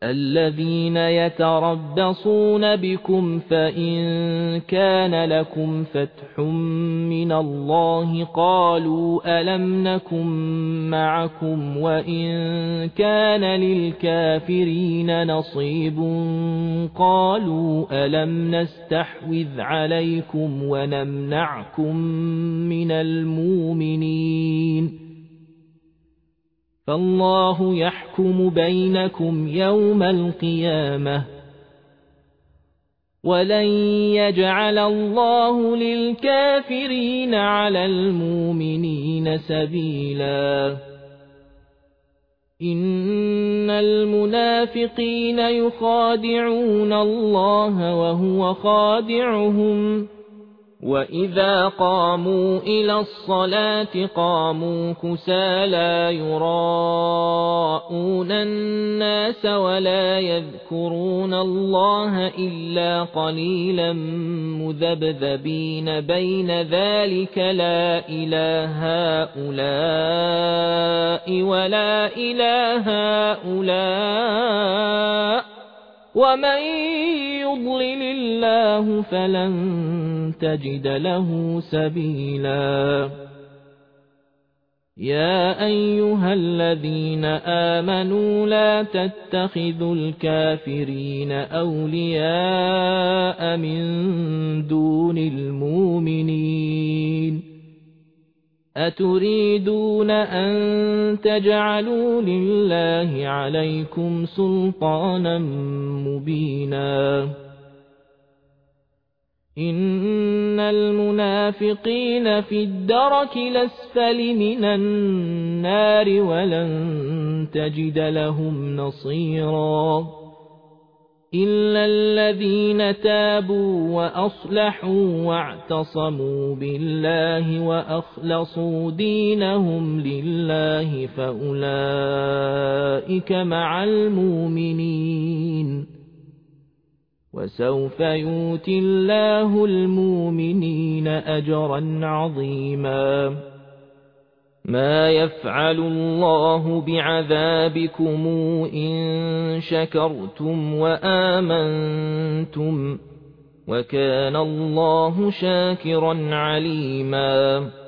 الذين يتربصون بكم فإن كان لكم فتح من الله قالوا ألم نكن معكم وإن كان للكافرين نصيب قالوا ألم نستحوذ عليكم ونمنعكم من المؤمنين فالله يحكم بينكم يوم القيامة ولن يجعل الله للكافرين على المؤمنين سبيلا إن المنافقين يخادعون الله وهو خادعهم وإذا قاموا إلى الصلاة قاموا كسالى يراءون الناس ولا يذكرون الله إلا قليلا مذبذبين بين ذلك لا إله هؤلاء ولا إله هؤلاء ومن يضلل الله فلن تجد له سبيلا يا أيها الذين آمنوا لا تتخذوا الكافرين أولياء من دون المؤمنين أتريدون أن تجعلوا لله عليكم سلطانا مبينا إن المنافقين في الدرك الأسفل من النار ولن تجد لهم نصيرا إلا الذين تابوا وأصلحوا واعتصموا بالله وأخلصوا دينهم لله فأولئك مع المؤمنين وسوف يؤتي الله المؤمنين أجرا عظيما ما يفعل الله بعذابكم إن شكرتم وآمنتم وكان الله شاكرا عليما